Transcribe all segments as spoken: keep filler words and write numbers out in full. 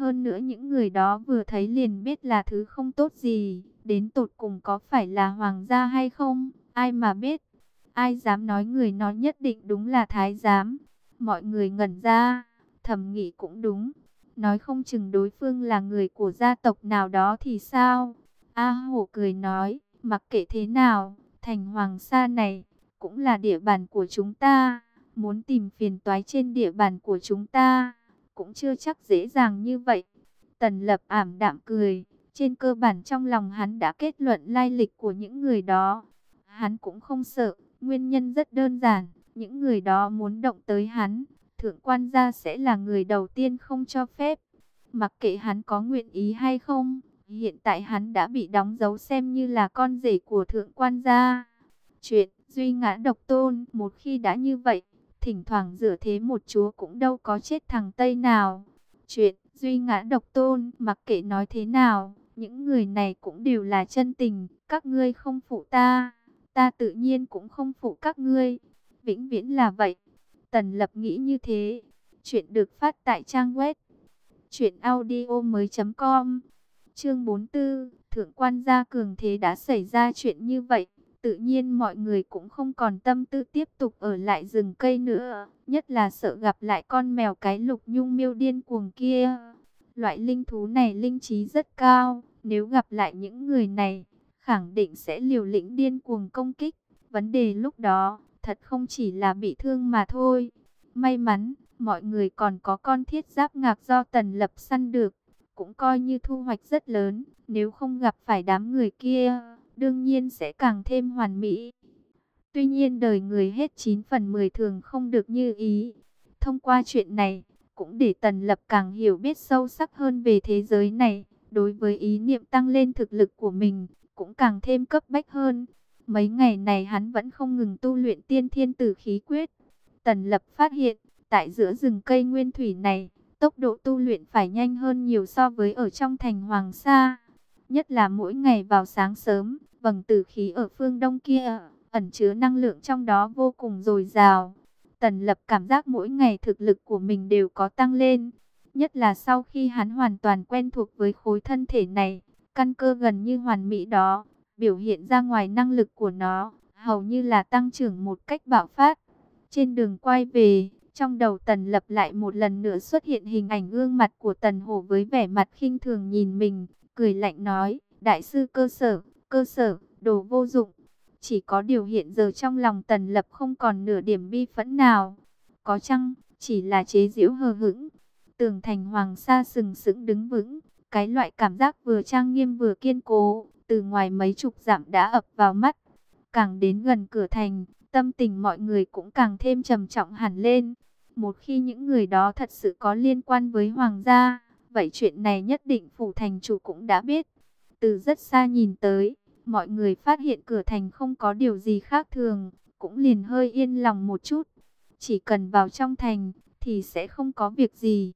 Hơn nữa những người đó vừa thấy liền biết là thứ không tốt gì, đến tột cùng có phải là hoàng gia hay không, ai mà biết. Ai dám nói người nó nhất định đúng là thái giám. Mọi người ngẩn ra, thầm nghĩ cũng đúng. Nói không chừng đối phương là người của gia tộc nào đó thì sao? A Hổ cười nói, mặc kệ thế nào, thành Hoàng Sa này cũng là địa bàn của chúng ta. Muốn tìm phiền toái trên địa bàn của chúng ta, cũng chưa chắc dễ dàng như vậy. Tần Lập ảm đạm cười, trên cơ bản trong lòng hắn đã kết luận lai lịch của những người đó. Hắn cũng không sợ, nguyên nhân rất đơn giản, những người đó muốn động tới hắn, thượng quan gia sẽ là người đầu tiên không cho phép. Mặc kệ hắn có nguyện ý hay không, hiện tại hắn đã bị đóng dấu xem như là con rể của thượng quan gia. Chuyện duy ngã độc tôn, một khi đã như vậy, thỉnh thoảng rửa thế một chúa cũng đâu có chết thằng Tây nào. Chuyện duy ngã độc tôn, mặc kệ nói thế nào, những người này cũng đều là chân tình, các ngươi không phụ ta, ta tự nhiên cũng không phụ các ngươi. Vĩnh viễn là vậy. Tần Lập nghĩ như thế. Chuyện được phát tại trang web truyện audio mới com. Chương bốn mươi tư, thượng quan gia cường thế đã xảy ra chuyện như vậy, tự nhiên mọi người cũng không còn tâm tư tiếp tục ở lại rừng cây nữa, nhất là sợ gặp lại con mèo cái lục nhung miêu điên cuồng kia. Loại linh thú này linh trí rất cao, nếu gặp lại những người này, khẳng định sẽ liều lĩnh điên cuồng công kích. Vấn đề lúc đó, thật không chỉ là bị thương mà thôi. May mắn, mọi người còn có con thiết giáp ngạc do Tần Lập săn được, cũng coi như thu hoạch rất lớn. Nếu không gặp phải đám người kia, đương nhiên sẽ càng thêm hoàn mỹ. Tuy nhiên đời người hết chín phần mười thường không được như ý. Thông qua chuyện này, cũng để Tần Lập càng hiểu biết sâu sắc hơn về thế giới này. Đối với ý niệm tăng lên thực lực của mình, cũng càng thêm cấp bách hơn. Mấy ngày này hắn vẫn không ngừng tu luyện tiên thiên tử khí quyết. Tần Lập phát hiện, tại giữa rừng cây nguyên thủy này, tốc độ tu luyện phải nhanh hơn nhiều so với ở trong thành Hoàng Sa. Nhất là mỗi ngày vào sáng sớm, vầng tử khí ở phương đông kia, ẩn chứa năng lượng trong đó vô cùng dồi dào. Tần Lập cảm giác mỗi ngày thực lực của mình đều có tăng lên. Nhất là sau khi hắn hoàn toàn quen thuộc với khối thân thể này, căn cơ gần như hoàn mỹ đó, biểu hiện ra ngoài năng lực của nó, hầu như là tăng trưởng một cách bạo phát. Trên đường quay về, trong đầu Tần Lập lại một lần nữa xuất hiện hình ảnh gương mặt của Tần Hổ với vẻ mặt khinh thường nhìn mình, cười lạnh nói, đại sư cơ sở, cơ sở, đồ vô dụng. Chỉ có điều hiện giờ trong lòng Tần Lập không còn nửa điểm bi phẫn nào. Có chăng, chỉ là chế giễu hờ hững. Tường thành Hoàng Sa sừng sững đứng vững, cái loại cảm giác vừa trang nghiêm vừa kiên cố, từ ngoài mấy chục dặm đã ập vào mắt. Càng đến gần cửa thành, tâm tình mọi người cũng càng thêm trầm trọng hẳn lên. Một khi những người đó thật sự có liên quan với Hoàng gia, vậy chuyện này nhất định phủ thành chủ cũng đã biết. Từ rất xa nhìn tới, mọi người phát hiện cửa thành không có điều gì khác thường, cũng liền hơi yên lòng một chút. Chỉ cần vào trong thành, thì sẽ không có việc gì.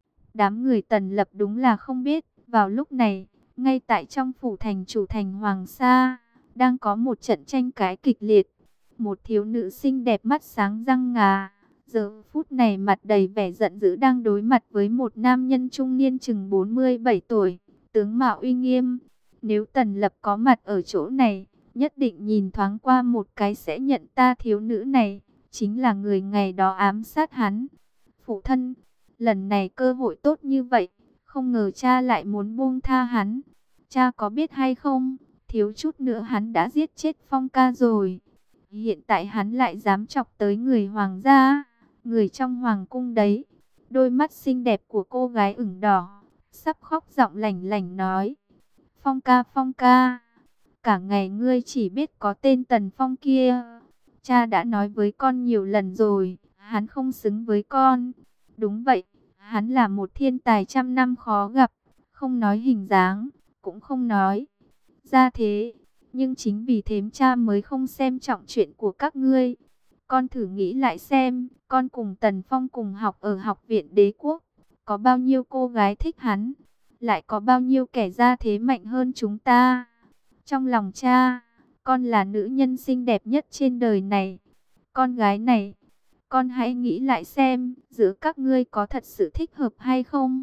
Đám người Tần Lập đúng là không biết, vào lúc này, ngay tại trong phủ thành chủ thành Hoàng Sa, đang có một trận tranh cãi kịch liệt. Một thiếu nữ xinh đẹp mắt sáng răng ngà, giờ phút này mặt đầy vẻ giận dữ đang đối mặt với một nam nhân trung niên chừng bốn mươi bảy tuổi, tướng mạo uy nghiêm. Nếu Tần Lập có mặt ở chỗ này, nhất định nhìn thoáng qua một cái sẽ nhận ta thiếu nữ này, chính là người ngày đó ám sát hắn. Phụ thân, lần này cơ hội tốt như vậy, không ngờ cha lại muốn buông tha hắn. Cha có biết hay không, thiếu chút nữa hắn đã giết chết Phong ca rồi. Hiện tại hắn lại dám chọc tới người hoàng gia, người trong hoàng cung đấy. Đôi mắt xinh đẹp của cô gái ửng đỏ, sắp khóc giọng lảnh lảnh nói. Phong ca, Phong ca, cả ngày ngươi chỉ biết có tên Tần Phong kia. Cha đã nói với con nhiều lần rồi, hắn không xứng với con. Đúng vậy, hắn là một thiên tài trăm năm khó gặp, không nói hình dáng, cũng không nói ra thế. Nhưng chính vì thế cha mới không xem trọng chuyện của các ngươi. Con thử nghĩ lại xem, con cùng Tần Phong cùng học ở học viện đế quốc, có bao nhiêu cô gái thích hắn, lại có bao nhiêu kẻ ra thế mạnh hơn chúng ta. Trong lòng cha, con là nữ nhân xinh đẹp nhất trên đời này. Con gái này, con hãy nghĩ lại xem, giữa các ngươi có thật sự thích hợp hay không?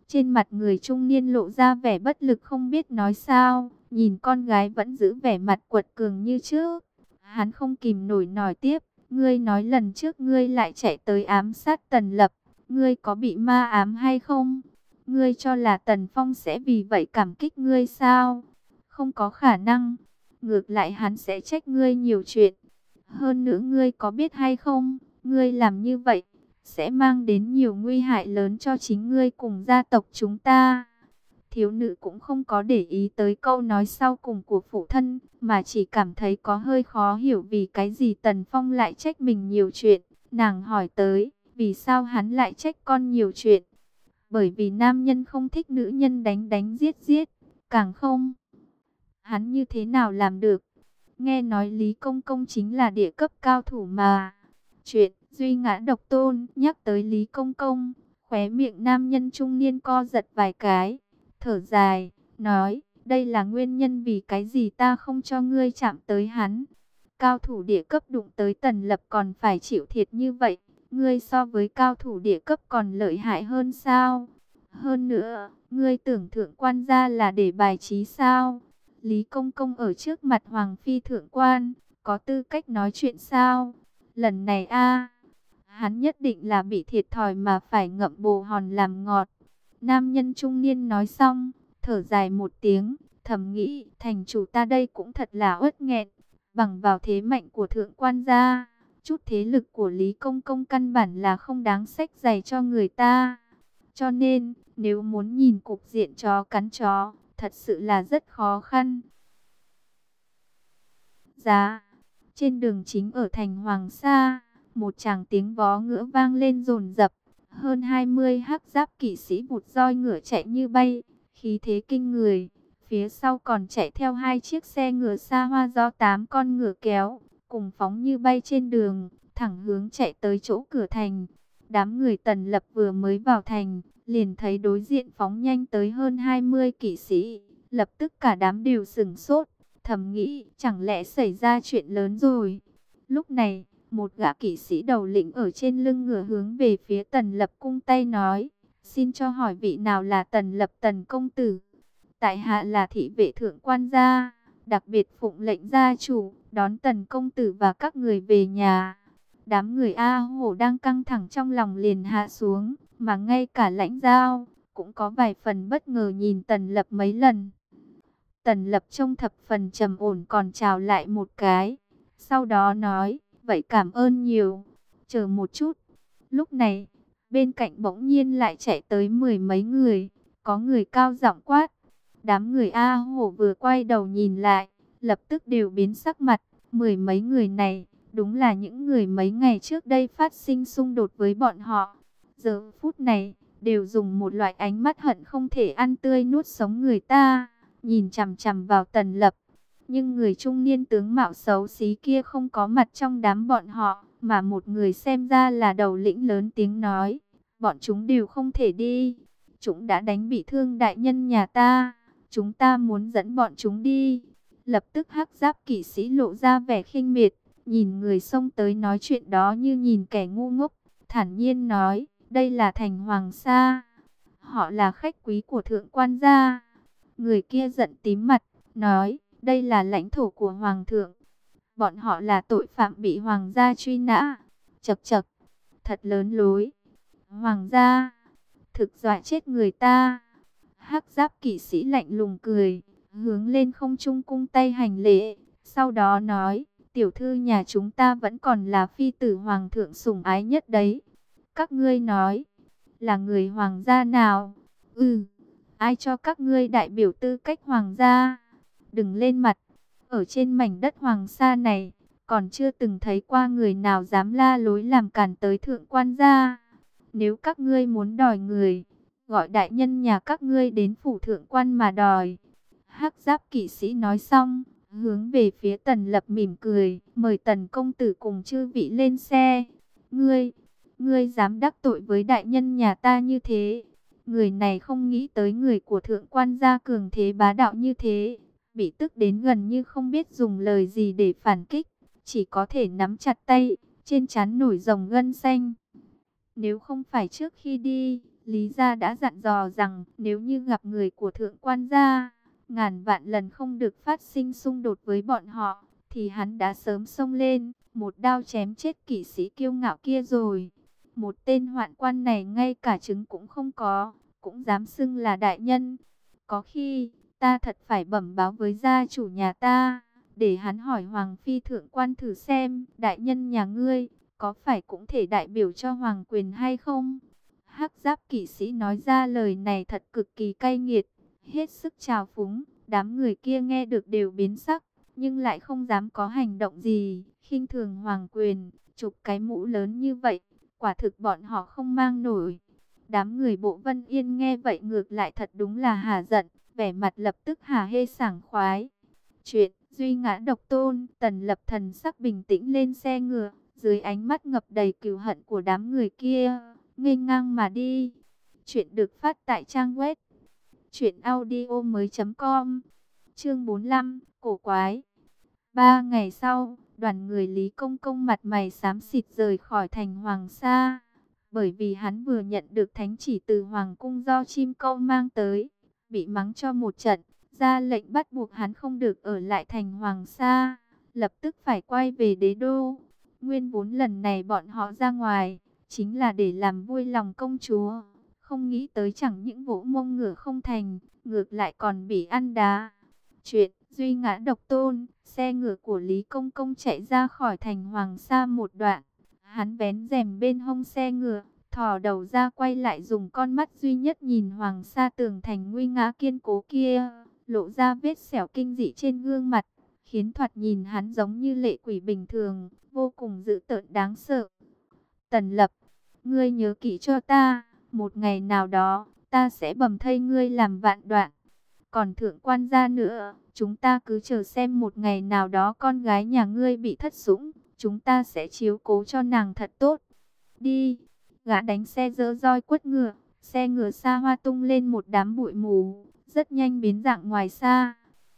Trên mặt người trung niên lộ ra vẻ bất lực không biết nói sao, nhìn con gái vẫn giữ vẻ mặt quật cường như trước. Hắn không kìm nổi nói tiếp, ngươi nói lần trước ngươi lại chạy tới ám sát Tần Lập, ngươi có bị ma ám hay không? Ngươi cho là Tần Phong sẽ vì vậy cảm kích ngươi sao? Không có khả năng, ngược lại hắn sẽ trách ngươi nhiều chuyện. Hơn nữa ngươi có biết hay không, ngươi làm như vậy sẽ mang đến nhiều nguy hại lớn cho chính ngươi cùng gia tộc chúng ta. Thiếu nữ cũng không có để ý tới câu nói sau cùng của phụ thân, mà chỉ cảm thấy có hơi khó hiểu vì cái gì Tần Phong lại trách mình nhiều chuyện. Nàng hỏi tới, vì sao hắn lại trách con nhiều chuyện? Bởi vì nam nhân không thích nữ nhân đánh đánh giết giết, càng không. Hắn như thế nào làm được? Nghe nói Lý Công Công chính là địa cấp cao thủ mà. Chuyện Duy Ngã Độc Tôn nhắc tới Lý Công Công, khóe miệng nam nhân trung niên co giật vài cái, thở dài, nói, đây là nguyên nhân vì cái gì ta không cho ngươi chạm tới hắn. Cao thủ địa cấp đụng tới Tần Lập còn phải chịu thiệt như vậy, ngươi so với cao thủ địa cấp còn lợi hại hơn sao? Hơn nữa, ngươi tưởng thượng quan gia là để bài trí sao? Lý Công Công ở trước mặt Hoàng Phi thượng quan, có tư cách nói chuyện sao? Lần này a hắn nhất định là bị thiệt thòi mà phải ngậm bồ hòn làm ngọt. Nam nhân trung niên nói xong, thở dài một tiếng, thầm nghĩ, thành chủ ta đây cũng thật là uất nghẹn. Bằng vào thế mạnh của thượng quan gia, chút thế lực của Lý Công Công căn bản là không đáng xách giày cho người ta. Cho nên, nếu muốn nhìn cục diện chó cắn chó, thật sự là rất khó khăn. Giá, trên đường chính ở thành Hoàng Sa, một tràng tiếng vó ngựa vang lên dồn dập. Hơn hai mươi hắc giáp kỵ sĩ vụt roi ngựa chạy như bay, khí thế kinh người. Phía sau còn chạy theo hai chiếc xe ngựa xa hoa do tám con ngựa kéo, cùng phóng như bay trên đường, thẳng hướng chạy tới chỗ cửa thành. Đám người Tần Lập vừa mới vào thành, liền thấy đối diện phóng nhanh tới hơn hai mươi kỵ sĩ, lập tức cả đám đều sửng sốt, thầm nghĩ chẳng lẽ xảy ra chuyện lớn rồi. Lúc này, một gã kỵ sĩ đầu lĩnh ở trên lưng ngựa hướng về phía Tần Lập cung tay nói, xin cho hỏi vị nào là Tần Lập Tần công tử? Tại hạ là thị vệ thượng quan gia, đặc biệt phụng lệnh gia chủ, đón Tần công tử và các người về nhà. Đám người A Hổ đang căng thẳng trong lòng liền hạ xuống, mà ngay cả lãnh giao cũng có vài phần bất ngờ nhìn Tần Lập mấy lần. Tần Lập trông thập phần trầm ổn còn chào lại một cái, sau đó nói, vậy cảm ơn nhiều, chờ một chút. Lúc này, bên cạnh bỗng nhiên lại chạy tới mười mấy người, có người cao giọng quát. Đám người A Hổ vừa quay đầu nhìn lại, lập tức đều biến sắc mặt. Mười mấy người này, đúng là những người mấy ngày trước đây phát sinh xung đột với bọn họ. Giờ phút này, đều dùng một loại ánh mắt hận không thể ăn tươi nuốt sống người ta, nhìn chằm chằm vào Tần Lập. Nhưng người trung niên tướng mạo xấu xí kia không có mặt trong đám bọn họ, mà một người xem ra là đầu lĩnh lớn tiếng nói, bọn chúng đều không thể đi. Chúng đã đánh bị thương đại nhân nhà ta, chúng ta muốn dẫn bọn chúng đi. Lập tức hắc giáp kỵ sĩ lộ ra vẻ khinh miệt, nhìn người xông tới nói chuyện đó như nhìn kẻ ngu ngốc, thản nhiên nói, đây là thành Hoàng Sa, họ là khách quý của thượng quan gia. Người kia giận tím mặt, nói, đây là lãnh thổ của Hoàng thượng, bọn họ là tội phạm bị Hoàng gia truy nã. Chậc chậc, thật lớn lối. Hoàng gia, thực dọa chết người ta. Hắc giáp kỵ sĩ lạnh lùng cười, hướng lên không trung cung tay hành lễ, sau đó nói, tiểu thư nhà chúng ta vẫn còn là phi tử hoàng thượng sủng ái nhất đấy. Các ngươi nói, là người hoàng gia nào? Ừ, ai cho các ngươi đại biểu tư cách hoàng gia? Đừng lên mặt, ở trên mảnh đất Hoàng Sa này, còn chưa từng thấy qua người nào dám la lối làm cản tới thượng quan gia. Nếu các ngươi muốn đòi người, gọi đại nhân nhà các ngươi đến phủ thượng quan mà đòi. Hắc giáp kỵ sĩ nói xong, hướng về phía Tần Lập mỉm cười, mời Tần công tử cùng chư vị lên xe. Ngươi, ngươi dám đắc tội với đại nhân nhà ta như thế? Người này không nghĩ tới người của thượng quan gia cường thế bá đạo như thế, bị tức đến gần như không biết dùng lời gì để phản kích, chỉ có thể nắm chặt tay, trên trán nổi rồng gân xanh. Nếu không phải trước khi đi, Lý gia đã dặn dò rằng nếu như gặp người của thượng quan gia, ngàn vạn lần không được phát sinh xung đột với bọn họ, thì hắn đã sớm xông lên, một đao chém chết kỵ sĩ kiêu ngạo kia rồi. Một tên hoạn quan này ngay cả trứng cũng không có, cũng dám xưng là đại nhân. Có khi, ta thật phải bẩm báo với gia chủ nhà ta, để hắn hỏi Hoàng Phi thượng quan thử xem, đại nhân nhà ngươi, có phải cũng thể đại biểu cho hoàng quyền hay không? Hắc giáp kỵ sĩ nói ra lời này thật cực kỳ cay nghiệt, hết sức trào phúng, đám người kia nghe được đều biến sắc, nhưng lại không dám có hành động gì, khinh thường hoàng quyền, chụp cái mũ lớn như vậy, quả thực bọn họ không mang nổi. Đám người Bộ Vân Yên nghe vậy ngược lại thật đúng là hả giận, vẻ mặt lập tức hả hê sảng khoái. Chuyện duy ngã độc tôn, Tần Lập thần sắc bình tĩnh lên xe ngựa, dưới ánh mắt ngập đầy cừu hận của đám người kia, nghênh ngang mà đi. Chuyện được phát tại trang web truyện audio mới.com. Chương bốn mươi lăm, cổ quái. Ba ngày sau, đoàn người Lý Công Công mặt mày xám xịt rời khỏi thành Hoàng Sa, bởi vì hắn vừa nhận được thánh chỉ từ Hoàng cung do chim câu mang tới, bị mắng cho một trận, ra lệnh bắt buộc hắn không được ở lại thành Hoàng Sa, lập tức phải quay về đế đô. Nguyên vốn lần này bọn họ ra ngoài, chính là để làm vui lòng công chúa, không nghĩ tới chẳng những vỗ mông ngựa không thành, ngược lại còn bị ăn đá. Chuyện duy ngã độc tôn, xe ngựa của Lý Công Công chạy ra khỏi thành Hoàng Sa một đoạn. Hắn vén rèm bên hông xe ngựa, thò đầu ra quay lại dùng con mắt duy nhất nhìn Hoàng Sa tường thành nguy nga kiên cố kia, lộ ra vết sẹo kinh dị trên gương mặt, khiến thoạt nhìn hắn giống như lệ quỷ bình thường, vô cùng dữ tợn đáng sợ. Tần Lập, ngươi nhớ kỹ cho ta, một ngày nào đó, ta sẽ bầm thây ngươi làm vạn đoạn. Còn thượng quan gia nữa, chúng ta cứ chờ xem một ngày nào đó con gái nhà ngươi bị thất sủng, chúng ta sẽ chiếu cố cho nàng thật tốt. Đi, gã đánh xe dỡ roi quất ngựa, xe ngựa xa hoa tung lên một đám bụi mù, rất nhanh biến dạng ngoài xa.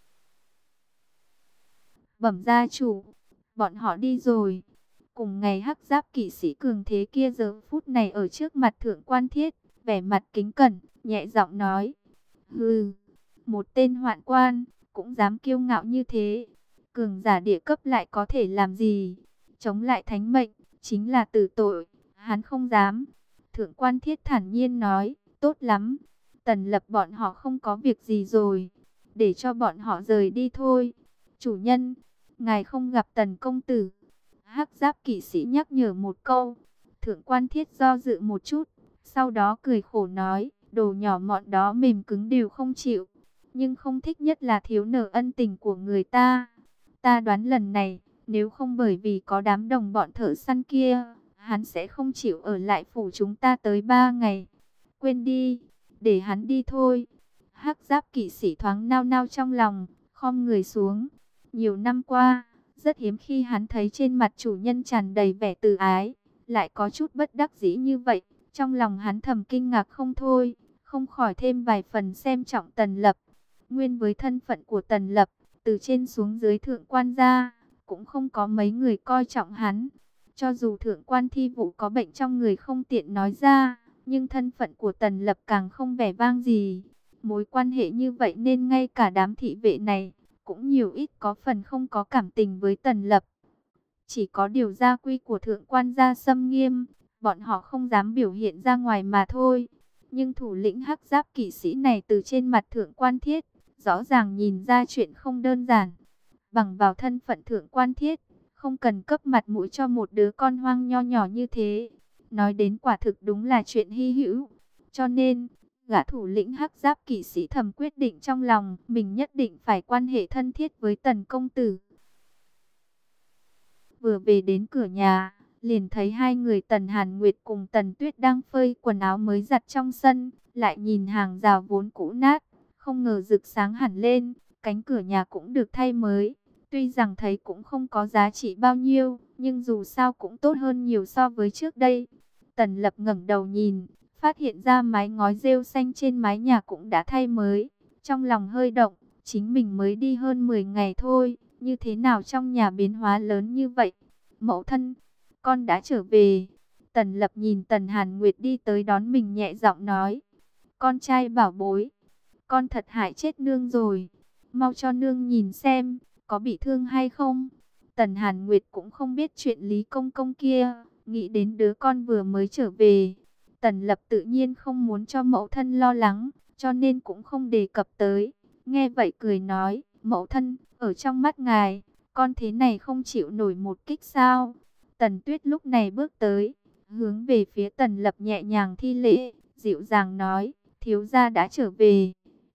Bẩm gia chủ, bọn họ đi rồi. Cùng ngày hắc giáp kỵ sĩ cường thế kia giờ phút này ở trước mặt thượng quan thiết, vẻ mặt kính cẩn, nhẹ giọng nói. Hừ, một tên hoạn quan, cũng dám kiêu ngạo như thế. Cường giả địa cấp lại có thể làm gì? Chống lại thánh mệnh, chính là tử tội, hắn không dám. Thượng quan thiết thản nhiên nói, tốt lắm. Tần Lập bọn họ không có việc gì rồi, để cho bọn họ rời đi thôi. Chủ nhân, ngài không gặp Tần công tử. Hắc giáp kỵ sĩ nhắc nhở một câu. Thượng quan thiết do dự một chút, sau đó cười khổ nói, đồ nhỏ mọn đó mềm cứng đều không chịu, nhưng không thích nhất là thiếu nợ ân tình của người ta. Ta đoán lần này, nếu không bởi vì có đám đồng bọn thợ săn kia, hắn sẽ không chịu ở lại phủ chúng ta tới ba ngày. Quên đi, để hắn đi thôi. Hắc giáp kỵ sĩ thoáng nao nao trong lòng, khom người xuống. Nhiều năm qua, rất hiếm khi hắn thấy trên mặt chủ nhân tràn đầy vẻ từ ái, lại có chút bất đắc dĩ như vậy. Trong lòng hắn thầm kinh ngạc không thôi, không khỏi thêm vài phần xem trọng Tần Lập. Nguyên với thân phận của Tần Lập, từ trên xuống dưới thượng quan gia, cũng không có mấy người coi trọng hắn. Cho dù thượng quan Thi Vũ có bệnh trong người không tiện nói ra, nhưng thân phận của Tần Lập càng không vẻ vang gì. Mối quan hệ như vậy nên ngay cả đám thị vệ này, cũng nhiều ít có phần không có cảm tình với Tần Lập. Chỉ có điều gia quy của thượng quan gia xâm nghiêm, bọn họ không dám biểu hiện ra ngoài mà thôi. Nhưng thủ lĩnh hắc giáp kỵ sĩ này từ trên mặt thượng quan thiết, rõ ràng nhìn ra chuyện không đơn giản. Bằng vào thân phận thượng quan thiết, không cần cấp mặt mũi cho một đứa con hoang nho nhỏ như thế. Nói đến quả thực đúng là chuyện hy hữu. Cho nên, gã thủ lĩnh hắc giáp kỵ sĩ thầm quyết định trong lòng, mình nhất định phải quan hệ thân thiết với Tần công tử. Vừa về đến cửa nhà, liền thấy hai người Tần Hàn Nguyệt cùng Tần Tuyết đang phơi quần áo mới giặt trong sân, lại nhìn hàng rào vốn cũ nát, không ngờ rực sáng hẳn lên, cánh cửa nhà cũng được thay mới. Tuy rằng thấy cũng không có giá trị bao nhiêu, nhưng dù sao cũng tốt hơn nhiều so với trước đây. Tần Lập ngẩng đầu nhìn, phát hiện ra mái ngói rêu xanh trên mái nhà cũng đã thay mới. Trong lòng hơi động, chính mình mới đi hơn mười ngày thôi, như thế nào trong nhà biến hóa lớn như vậy? Mẫu thân, con đã trở về. Tần Lập nhìn Tần Hàn Nguyệt đi tới đón mình, nhẹ giọng nói: con trai bảo bối, con thật hại chết nương rồi, mau cho nương nhìn xem, có bị thương hay không. Tần Hàn Nguyệt cũng không biết chuyện Lý Công Công kia, nghĩ đến đứa con vừa mới trở về. Tần Lập tự nhiên không muốn cho mẫu thân lo lắng, cho nên cũng không đề cập tới. Nghe vậy cười nói: mẫu thân, ở trong mắt ngài, con thế này không chịu nổi một kích sao? Tần Tuyết lúc này bước tới, hướng về phía Tần Lập nhẹ nhàng thi lễ, dịu dàng nói: thiếu gia đã trở về.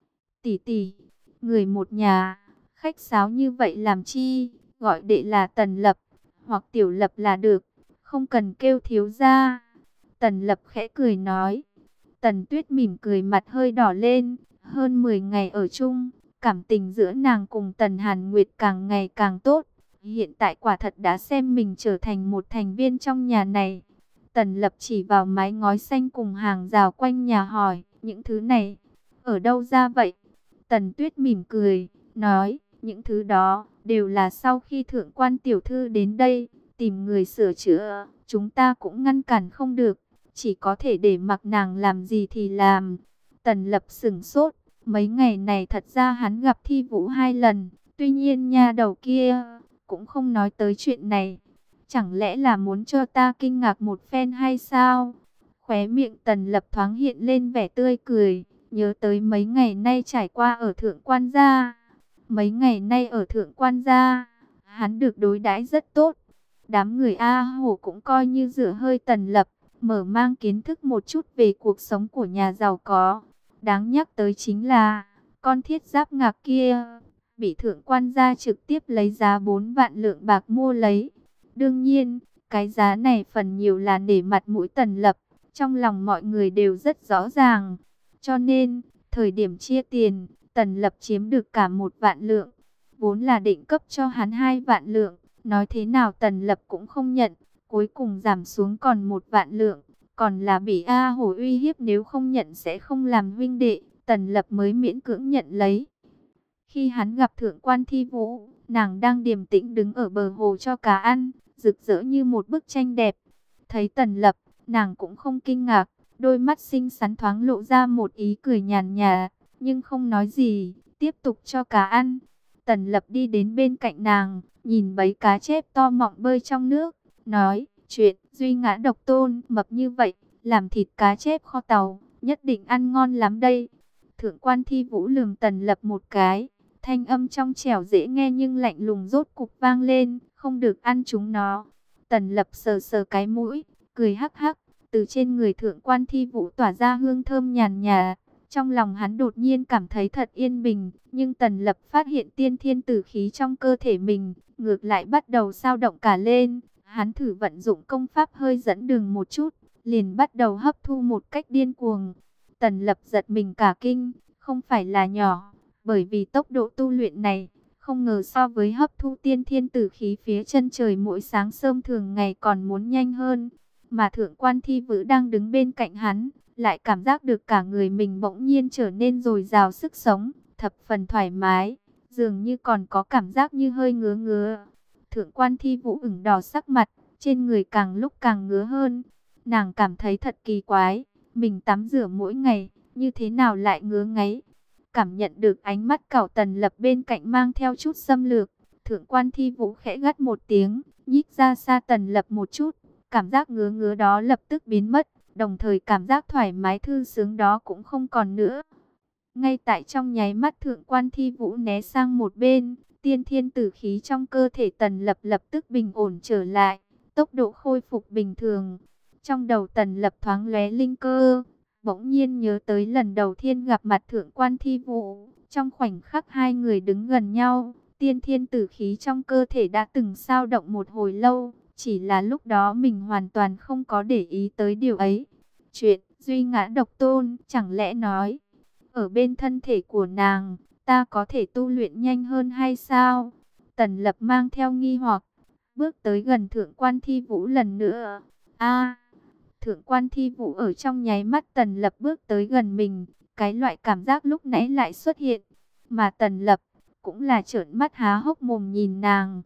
Tỷ tỷ, người một nhà, khách sáo như vậy làm chi, gọi đệ là Tần Lập, hoặc Tiểu Lập là được, không cần kêu thiếu gia. Tần Lập khẽ cười nói. Tần Tuyết mỉm cười, mặt hơi đỏ lên. Hơn mười ngày ở chung, cảm tình giữa nàng cùng Tần Hàn Nguyệt càng ngày càng tốt. Hiện tại quả thật đã xem mình trở thành một thành viên trong nhà này. Tần Lập chỉ vào mái ngói xanh cùng hàng rào quanh nhà hỏi: những thứ này, ở đâu ra vậy? Tần Tuyết mỉm cười, nói: những thứ đó, đều là sau khi thượng quan tiểu thư đến đây, tìm người sửa chữa, chúng ta cũng ngăn cản không được. Chỉ có thể để mặc nàng làm gì thì làm. Tần Lập sửng sốt. Mấy ngày này thật ra hắn gặp Thi Vũ hai lần. Tuy nhiên nha đầu kia cũng không nói tới chuyện này. Chẳng lẽ là muốn cho ta kinh ngạc một phen hay sao? Khóe miệng Tần Lập thoáng hiện lên vẻ tươi cười. Nhớ tới mấy ngày nay trải qua ở Thượng Quan Gia. Mấy ngày nay ở Thượng Quan Gia, hắn được đối đãi rất tốt. Đám người A Hổ cũng coi như rửa hơi Tần Lập, mở mang kiến thức một chút về cuộc sống của nhà giàu có. Đáng nhắc tới chính là, con thiết giáp ngạc kia, bị Thượng Quan Gia trực tiếp lấy giá bốn vạn lượng bạc mua lấy. Đương nhiên, cái giá này phần nhiều là nể mặt mũi Tần Lập, trong lòng mọi người đều rất rõ ràng. Cho nên, thời điểm chia tiền, Tần Lập chiếm được cả một vạn lượng, vốn là định cấp cho hắn hai vạn lượng. Nói thế nào Tần Lập cũng không nhận, cuối cùng giảm xuống còn một vạn lượng. Còn là bị A Hổ uy hiếp nếu không nhận sẽ không làm huynh đệ, Tần Lập mới miễn cưỡng nhận lấy. Khi hắn gặp Thượng Quan Thi Vũ, nàng đang điềm tĩnh đứng ở bờ hồ cho cá ăn, rực rỡ như một bức tranh đẹp. Thấy Tần Lập, nàng cũng không kinh ngạc, đôi mắt xinh xắn thoáng lộ ra một ý cười nhàn nhạt, nhưng không nói gì, tiếp tục cho cá ăn. Tần Lập đi đến bên cạnh nàng, nhìn bấy cá chép to mọng bơi trong nước, nói: chuyện Duy Ngã Độc Tôn mập như vậy, làm thịt cá chép kho tàu, nhất định ăn ngon lắm đây. Thượng Quan Thi Vũ lườm Tần Lập một cái, thanh âm trong trẻo dễ nghe nhưng lạnh lùng rốt cục vang lên: không được ăn chúng nó. Tần Lập sờ sờ cái mũi, cười hắc hắc. Từ trên người Thượng Quan Thi Vũ tỏa ra hương thơm nhàn nhạt. Trong lòng hắn đột nhiên cảm thấy thật yên bình, nhưng Tần Lập phát hiện tiên thiên tử khí trong cơ thể mình, ngược lại bắt đầu dao động cả lên. Hắn thử vận dụng công pháp hơi dẫn đường một chút, liền bắt đầu hấp thu một cách điên cuồng. Tần Lập giật mình cả kinh, không phải là nhỏ, bởi vì tốc độ tu luyện này, không ngờ so với hấp thu tiên thiên tử khí phía chân trời mỗi sáng sớm thường ngày còn muốn nhanh hơn. Mà Thượng Quan Thi Vũ đang đứng bên cạnh hắn, lại cảm giác được cả người mình bỗng nhiên trở nên dồi dào sức sống, thập phần thoải mái, dường như còn có cảm giác như hơi ngứa ngứa. Thượng Quan Thi Vũ ửng đỏ sắc mặt, trên người càng lúc càng ngứa hơn. Nàng cảm thấy thật kỳ quái, mình tắm rửa mỗi ngày, như thế nào lại ngứa ngáy. Cảm nhận được ánh mắt cẩu Tần Lập bên cạnh mang theo chút xâm lược, Thượng Quan Thi Vũ khẽ gắt một tiếng, nhích ra xa Tần Lập một chút. Cảm giác ngứa ngứa đó lập tức biến mất, đồng thời cảm giác thoải mái thư sướng đó cũng không còn nữa. Ngay tại trong nháy mắt Thượng Quan Thi Vũ né sang một bên, tiên thiên tử khí trong cơ thể Tần Lập lập tức bình ổn trở lại, tốc độ khôi phục bình thường. Trong đầu Tần Lập thoáng lóe linh cơ, bỗng nhiên nhớ tới lần đầu tiên gặp mặt Thượng Quan Thi Vũ. Trong khoảnh khắc hai người đứng gần nhau, tiên thiên tử khí trong cơ thể đã từng dao động một hồi lâu. Chỉ là lúc đó mình hoàn toàn không có để ý tới điều ấy. Chuyện Duy Ngã Độc Tôn chẳng lẽ nói, ở bên thân thể của nàng, ta có thể tu luyện nhanh hơn hay sao? Tần Lập mang theo nghi hoặc, bước tới gần Thượng Quan Thi Vũ lần nữa. A, Thượng Quan Thi Vũ ở trong nháy mắt Tần Lập bước tới gần mình, cái loại cảm giác lúc nãy lại xuất hiện. Mà Tần Lập cũng là trợn mắt há hốc mồm nhìn nàng.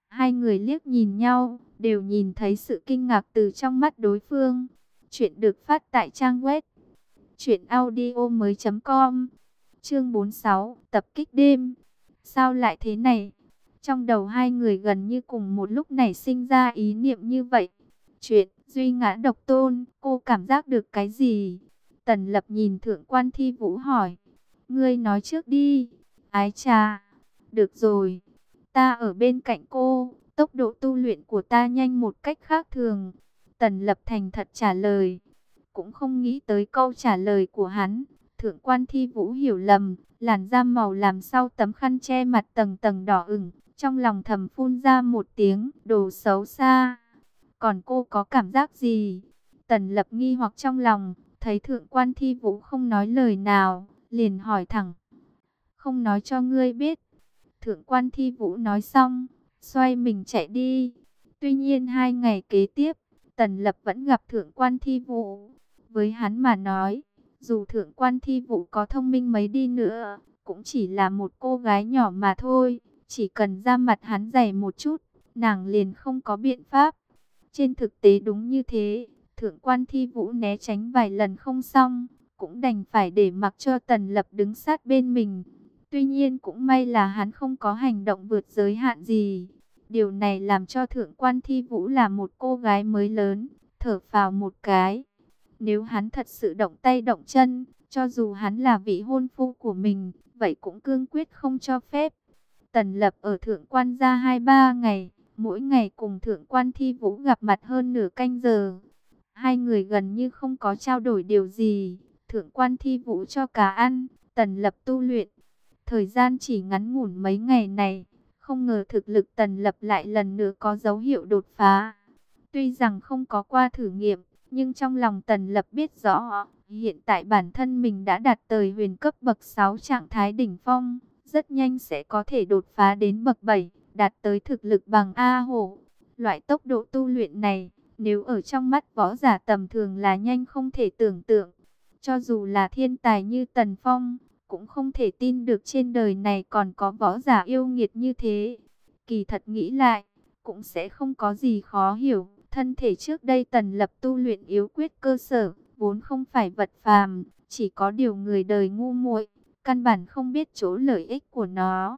Hai người liếc nhìn nhau, đều nhìn thấy sự kinh ngạc từ trong mắt đối phương. Chuyện được phát tại trang web truyện audio mới com. Chương bốn mươi sáu, tập kích đêm. Sao lại thế này? Trong đầu hai người gần như cùng một lúc nảy sinh ra ý niệm như vậy. Chuyện duy ngã độc tôn, cô cảm giác được cái gì? Tần Lập nhìn Thượng Quan Thi Vũ hỏi. Ngươi nói trước đi. Ái chà, được rồi. Ta ở bên cạnh cô, tốc độ tu luyện của ta nhanh một cách khác thường. Tần Lập thành thật trả lời. Cũng không nghĩ tới câu trả lời của hắn. Thượng Quan Thi Vũ hiểu lầm, làn da màu làm sau tấm khăn che mặt tầng tầng đỏ ửng, trong lòng thầm phun ra một tiếng, đồ xấu xa. Còn cô có cảm giác gì? Tần Lập nghi hoặc trong lòng, thấy Thượng Quan Thi Vũ không nói lời nào, liền hỏi thẳng. Không nói cho ngươi biết. Thượng Quan Thi Vũ nói xong, xoay mình chạy đi. Tuy nhiên hai ngày kế tiếp, Tần Lập vẫn gặp Thượng Quan Thi Vũ. Với hắn mà nói, dù Thượng Quan Thi Vũ có thông minh mấy đi nữa, cũng chỉ là một cô gái nhỏ mà thôi. Chỉ cần ra mặt hắn dày một chút, nàng liền không có biện pháp. Trên thực tế đúng như thế, Thượng Quan Thi Vũ né tránh vài lần không xong, cũng đành phải để mặc cho Tần Lập đứng sát bên mình. Tuy nhiên cũng may là hắn không có hành động vượt giới hạn gì. Điều này làm cho Thượng Quan Thi Vũ là một cô gái mới lớn, thở phào một cái. Nếu hắn thật sự động tay động chân, cho dù hắn là vị hôn phu của mình, vậy cũng cương quyết không cho phép. Tần Lập ở Thượng Quan gia hai ba ngày, mỗi ngày cùng Thượng Quan Thi Vũ gặp mặt hơn nửa canh giờ. Hai người gần như không có trao đổi điều gì. Thượng Quan Thi Vũ cho cá ăn, Tần Lập tu luyện. Thời gian chỉ ngắn ngủn mấy ngày này, không ngờ thực lực Tần Lập lại lần nữa có dấu hiệu đột phá. Tuy rằng không có qua thử nghiệm, nhưng trong lòng Tần Lập biết rõ, hiện tại bản thân mình đã đạt tới huyền cấp bậc sáu trạng thái đỉnh phong, rất nhanh sẽ có thể đột phá đến bậc bảy, đạt tới thực lực bằng A Hổ. Loại tốc độ tu luyện này, nếu ở trong mắt võ giả tầm thường là nhanh không thể tưởng tượng. Cho dù là thiên tài như Tần Phong, cũng không thể tin được trên đời này còn có võ giả yêu nghiệt như thế. Kỳ thật nghĩ lại, cũng sẽ không có gì khó hiểu. Thân thể trước đây Tần Lập tu luyện yếu quyết cơ sở, vốn không phải vật phàm, chỉ có điều người đời ngu muội, căn bản không biết chỗ lợi ích của nó.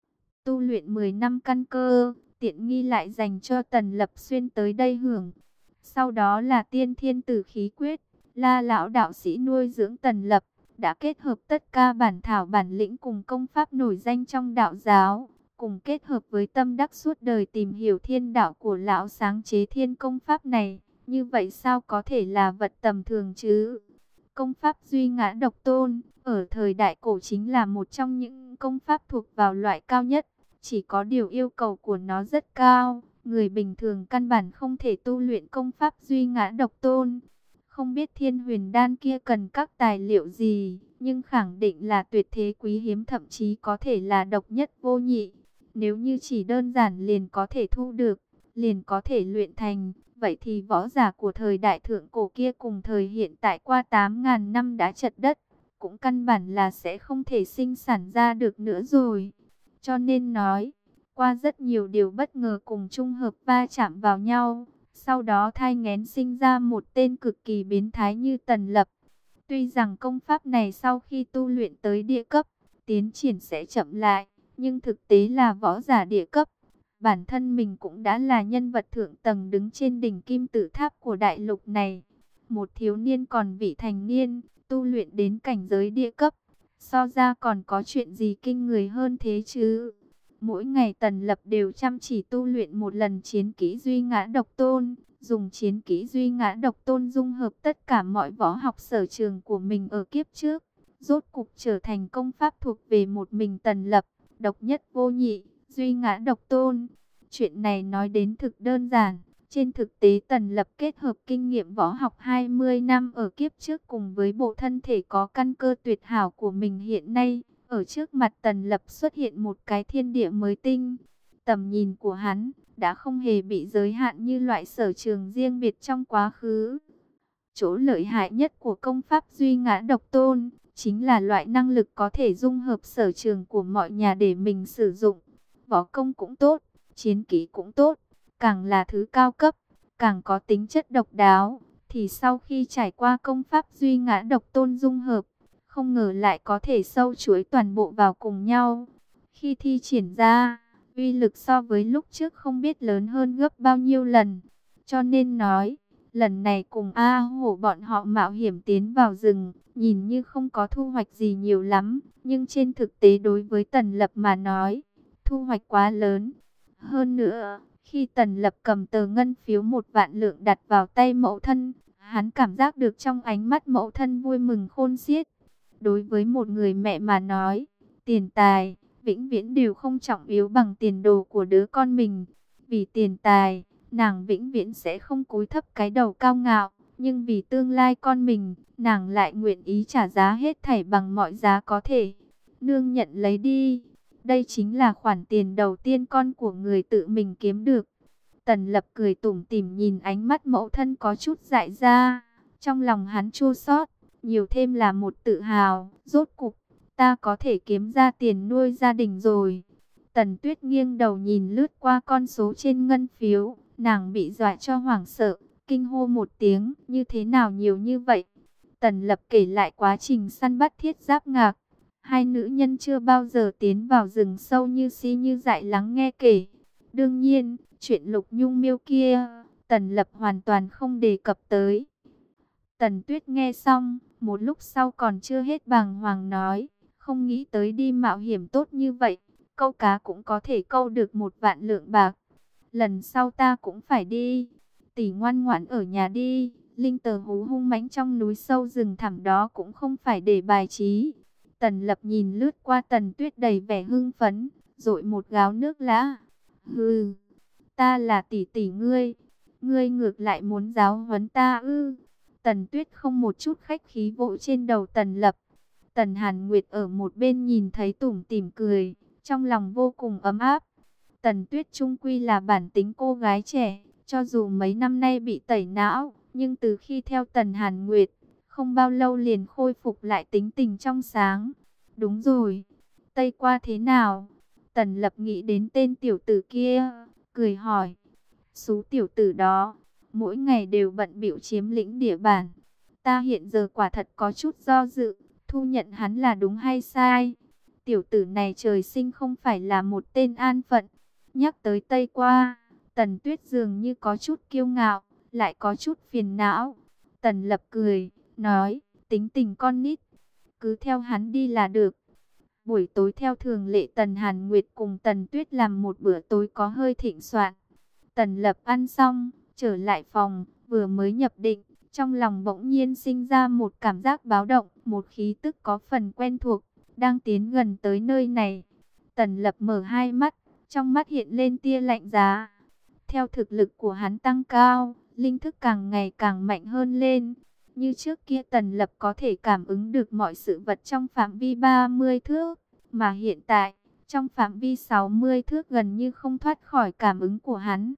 Tu luyện mười năm căn cơ, tiện nghi lại dành cho Tần Lập xuyên tới đây hưởng. Sau đó là tiên thiên tử khí quyết, La lão đạo sĩ nuôi dưỡng Tần Lập, đã kết hợp tất cả bản thảo bản lĩnh cùng công pháp nổi danh trong đạo giáo, cùng kết hợp với tâm đắc suốt đời tìm hiểu thiên đạo của lão sáng chế thiên công pháp này, như vậy sao có thể là vật tầm thường chứ? Công pháp duy ngã độc tôn, ở thời đại cổ chính là một trong những công pháp thuộc vào loại cao nhất, chỉ có điều yêu cầu của nó rất cao, người bình thường căn bản không thể tu luyện công pháp duy ngã độc tôn. Không biết thiên huyền đan kia cần các tài liệu gì, nhưng khẳng định là tuyệt thế quý hiếm, thậm chí có thể là độc nhất vô nhị. Nếu như chỉ đơn giản liền có thể thu được, liền có thể luyện thành, vậy thì võ giả của thời đại thượng cổ kia cùng thời hiện tại qua tám ngàn năm đã chật đất, cũng căn bản là sẽ không thể sinh sản ra được nữa rồi. Cho nên nói, qua rất nhiều điều bất ngờ cùng chung hợp va chạm vào nhau, sau đó thai nghén sinh ra một tên cực kỳ biến thái như Tần Lập. Tuy rằng công pháp này sau khi tu luyện tới địa cấp, tiến triển sẽ chậm lại, nhưng thực tế là võ giả địa cấp. Bản thân mình cũng đã là nhân vật thượng tầng đứng trên đỉnh kim tự tháp của đại lục này. Một thiếu niên còn vị thành niên, tu luyện đến cảnh giới địa cấp. So ra còn có chuyện gì kinh người hơn thế chứ? Mỗi ngày Tần Lập đều chăm chỉ tu luyện một lần chiến kỹ duy ngã độc tôn. Dùng chiến kỹ duy ngã độc tôn dung hợp tất cả mọi võ học sở trường của mình ở kiếp trước. Rốt cục trở thành công pháp thuộc về một mình Tần Lập, độc nhất vô nhị, duy ngã độc tôn. Chuyện này nói đến thực đơn giản. Trên thực tế Tần Lập kết hợp kinh nghiệm võ học hai mươi năm ở kiếp trước cùng với bộ thân thể có căn cơ tuyệt hảo của mình hiện nay. Ở trước mặt Tần Lập xuất hiện một cái thiên địa mới tinh. Tầm nhìn của hắn đã không hề bị giới hạn như loại sở trường riêng biệt trong quá khứ. Chỗ lợi hại nhất của công pháp duy ngã độc tôn chính là loại năng lực có thể dung hợp sở trường của mọi nhà để mình sử dụng. Võ công cũng tốt, chiến kỹ cũng tốt, càng là thứ cao cấp, càng có tính chất độc đáo, thì sau khi trải qua công pháp duy ngã độc tôn dung hợp, không ngờ lại có thể sâu chuỗi toàn bộ vào cùng nhau. Khi thi triển ra, uy lực so với lúc trước không biết lớn hơn gấp bao nhiêu lần. Cho nên nói, lần này cùng A Hổ bọn họ mạo hiểm tiến vào rừng, nhìn như không có thu hoạch gì nhiều lắm, nhưng trên thực tế đối với Tần Lập mà nói, thu hoạch quá lớn. Hơn nữa, khi Tần Lập cầm tờ ngân phiếu một vạn lượng đặt vào tay mẫu thân, hắn cảm giác được trong ánh mắt mẫu thân vui mừng khôn xiết. Đối với một người mẹ mà nói, tiền tài vĩnh viễn đều không trọng yếu bằng tiền đồ của đứa con mình. Vì tiền tài, nàng vĩnh viễn sẽ không cúi thấp cái đầu cao ngạo, nhưng vì tương lai con mình, nàng lại nguyện ý trả giá hết thảy bằng mọi giá có thể. Nương nhận lấy đi. Đây chính là khoản tiền đầu tiên con của người tự mình kiếm được. Tần Lập cười tủm tỉm nhìn ánh mắt mẫu thân có chút dại ra. Trong lòng hắn chua xót, nhiều thêm là một tự hào. Rốt cục, ta có thể kiếm ra tiền nuôi gia đình rồi. Tần Tuyết nghiêng đầu nhìn lướt qua con số trên ngân phiếu. Nàng bị dọa cho hoảng sợ, kinh hô một tiếng, như thế nào nhiều như vậy. Tần Lập kể lại quá trình săn bắt thiết giáp ngạc. Hai nữ nhân chưa bao giờ tiến vào rừng sâu như si như dại lắng nghe kể. Đương nhiên, chuyện Lục Nhung miêu kia, Tần Lập hoàn toàn không đề cập tới. Tần Tuyết nghe xong, một lúc sau còn chưa hết bàng hoàng nói, không nghĩ tới đi mạo hiểm tốt như vậy, câu cá cũng có thể câu được một vạn lượng bạc. Lần sau ta cũng phải đi, tỷ ngoan ngoãn ở nhà đi, linh tờ hú hung mãnh trong núi sâu rừng thẳm đó cũng không phải để bài trí. Tần Lập nhìn lướt qua Tần Tuyết đầy vẻ hưng phấn, dội một gáo nước lã. Hừ, ta là tỷ tỷ ngươi, ngươi ngược lại muốn giáo huấn ta ư? Tần Tuyết không một chút khách khí vỗ trên đầu Tần Lập. Tần Hàn Nguyệt ở một bên nhìn thấy tủm tỉm cười, trong lòng vô cùng ấm áp. Tần Tuyết chung quy là bản tính cô gái trẻ, cho dù mấy năm nay bị tẩy não, nhưng từ khi theo Tần Hàn Nguyệt, không bao lâu liền khôi phục lại tính tình trong sáng. Đúng rồi, Tây qua thế nào? Tần Lập nghĩ đến tên tiểu tử kia, cười hỏi. Số tiểu tử đó, mỗi ngày đều bận bịu chiếm lĩnh địa bàn. Ta hiện giờ quả thật có chút do dự, thu nhận hắn là đúng hay sai? Tiểu tử này trời sinh không phải là một tên an phận. Nhắc tới Tây qua, Tần Tuyết dường như có chút kiêu ngạo, lại có chút phiền não. Tần Lập cười, nói, tính tình con nít, cứ theo hắn đi là được. Buổi tối theo thường lệ Tần Hàn Nguyệt cùng Tần Tuyết làm một bữa tối có hơi thịnh soạn. Tần Lập ăn xong, trở lại phòng, vừa mới nhập định, trong lòng bỗng nhiên sinh ra một cảm giác báo động, một khí tức có phần quen thuộc, đang tiến gần tới nơi này. Tần Lập mở hai mắt, trong mắt hiện lên tia lạnh giá. Theo thực lực của hắn tăng cao, linh thức càng ngày càng mạnh hơn lên. Như trước kia Tần Lập có thể cảm ứng được mọi sự vật trong phạm vi ba mươi thước, mà hiện tại, trong phạm vi sáu mươi thước gần như không thoát khỏi cảm ứng của hắn.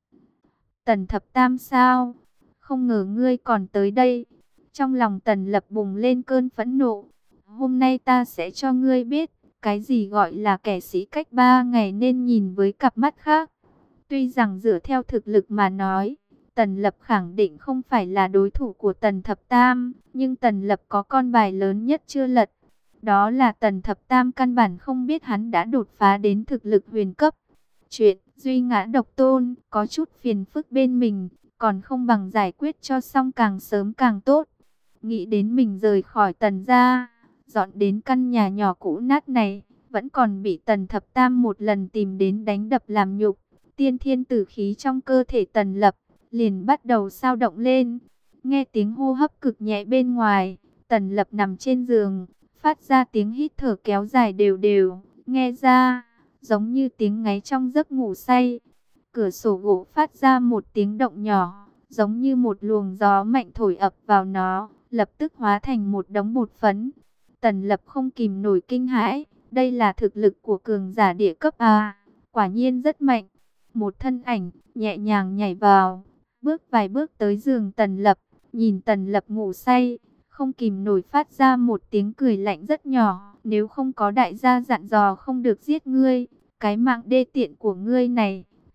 Tần Thập Tam sao? Không ngờ ngươi còn tới đây. Trong lòng Tần Lập bùng lên cơn phẫn nộ. Hôm nay ta sẽ cho ngươi biết, cái gì gọi là kẻ sĩ cách ba ngày nên nhìn với cặp mắt khác. Tuy rằng dựa theo thực lực mà nói, Tần Lập khẳng định không phải là đối thủ của Tần Thập Tam, nhưng Tần Lập có con bài lớn nhất chưa lật. Đó là Tần Thập Tam căn bản không biết hắn đã đột phá đến thực lực huyền cấp. Chuyện duy ngã độc tôn có chút phiền phức bên mình, còn không bằng giải quyết cho xong càng sớm càng tốt. Nghĩ đến mình rời khỏi Tần gia, dọn đến căn nhà nhỏ cũ nát này, vẫn còn bị Tần Thập Tam một lần tìm đến đánh đập làm nhục. Tiên thiên tử khí trong cơ thể Tần Lập liền bắt đầu dao động lên. Nghe tiếng hô hấp cực nhẹ bên ngoài, Tần Lập nằm trên giường, phát ra tiếng hít thở kéo dài đều đều, nghe ra giống như tiếng ngáy trong giấc ngủ say. Cửa sổ gỗ phát ra một tiếng động nhỏ, giống như một luồng gió mạnh thổi ập vào nó, lập tức hóa thành một đống bột phấn. Tần Lập không kìm nổi kinh hãi, đây là thực lực của cường giả địa cấp à, quả nhiên rất mạnh. Một thân ảnh nhẹ nhàng nhảy vào, bước vài bước tới giường Tần Lập, nhìn Tần Lập ngủ say, không kìm nổi phát ra một tiếng cười lạnh rất nhỏ. Nếu không có đại gia dặn dò không được giết ngươi, cái mạng đê tiện của ngươi này,